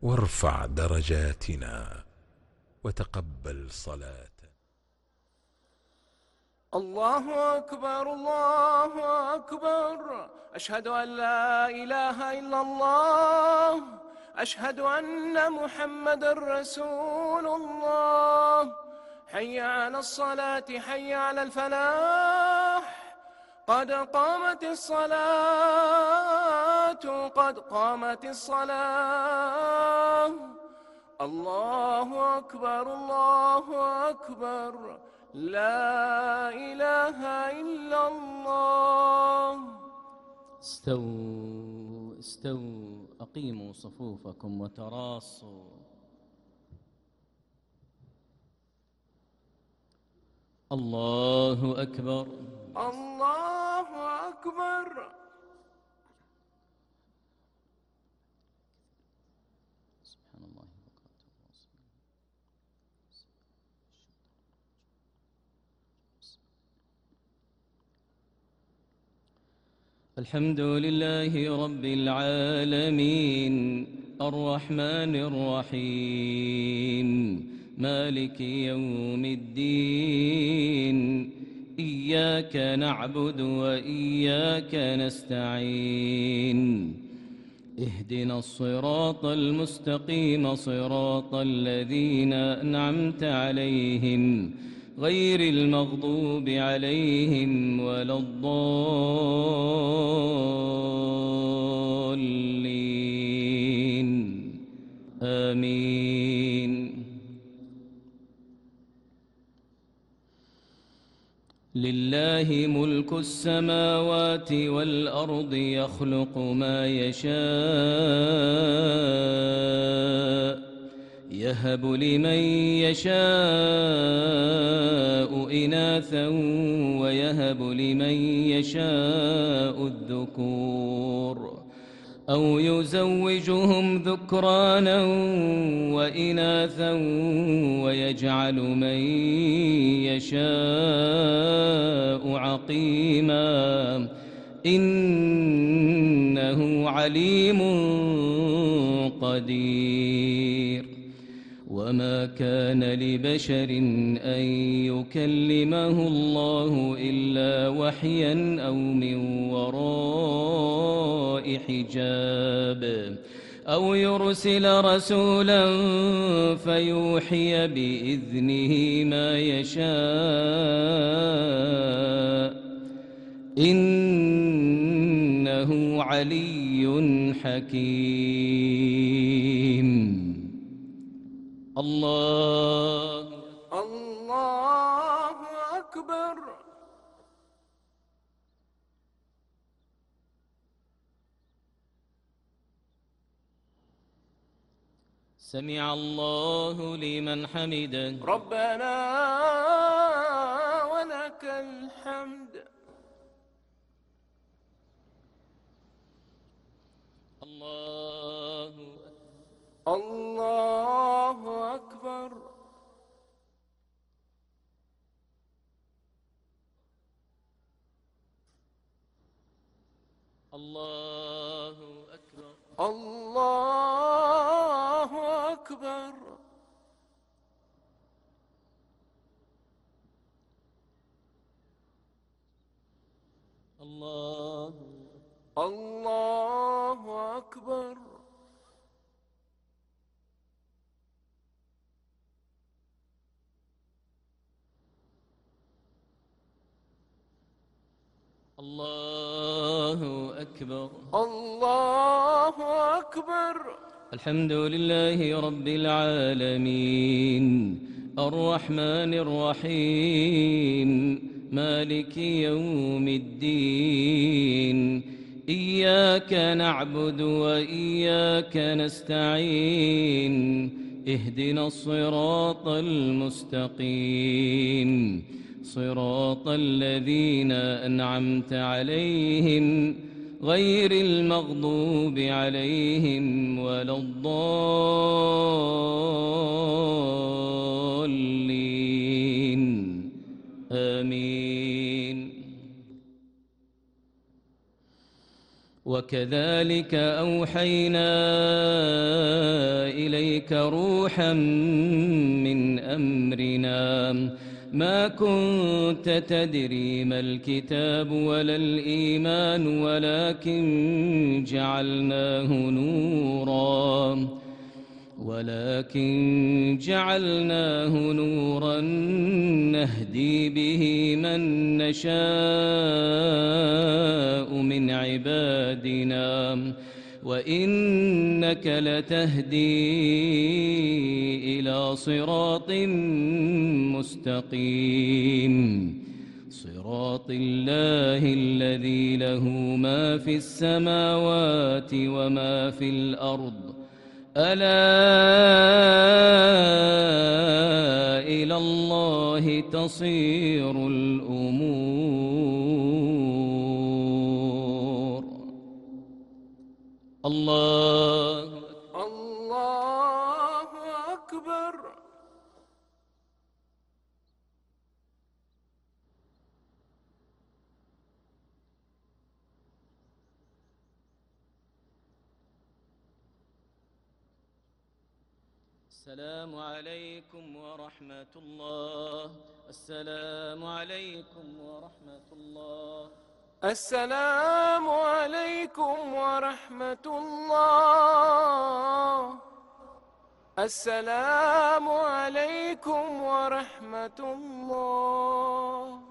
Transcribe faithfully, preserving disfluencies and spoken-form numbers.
وارفع درجاتنا وتقبل صلاتنا. الله أكبر الله أكبر، أشهد أن لا إله إلا الله، أشهد أن محمد رسول الله. حي على الصلاة حي على الفلاح، قد قامت الصلاة قد قامت الصلاة. الله أكبر الله أكبر، لا إله إلا الله. استووا استووا أقيموا صفوفكم وتراصوا. الله أكبر الله أكبر. سبحان الله وبركاته. الحمد لله رب العالمين الرحمن الرحيم مالك يوم الدين، إياك نعبد وإياك نستعين، اهدنا الصراط المستقيم صراط الذين أنعمت عليهم غير المغضوب عليهم ولا الضالين آمين. لله ملك السماوات والأرض يخلق ما يشاء، يهب لمن يشاء إناثا ويهب لمن يشاء الذكور، أو يزوجهم ذكرانا وإناثا ويجعل من يشاء عقيما، إنه عليم قدير. وما كان لبشر أن يكلمه الله إلا وحيا أو من وراء حجاب، أو يرسل رسولا فيوحي بإذنه ما يشاء، إنه علي حكيم. الله الله أكبر. سمع الله لمن حمده. ربنا ولك الحمد. الله الله أكبر. الله أكبر. الله أكبر. الله الله أكبر. الله أكبر. الله أكبر. الحمد لله رب العالمين الرحمن الرحيم مالك يوم الدين، إياك نعبد وإياك نستعين، اهدنا الصراط المستقيم صراط الذين أنعمت عليهم غير المغضوب عليهم ولا الضالين آمين. وكذلك أوحينا إليك روحا من أمرنا ما كنت تدري ما الكتاب ولا الإيمان ولكن جعلناه نورا ولكن جعلناه نورا نهدي به من نشاء من عبادنا وإنك لتهدي إلى صراط مستقيم صراط الله الذي له ما في السماوات وما في الأرض ألا إلى الله تصير الأمور. الله الله أكبر. السلام عليكم ورحمة الله. السلام عليكم ورحمة الله. السلام عليكم ورحمة الله. السلام عليكم ورحمة الله.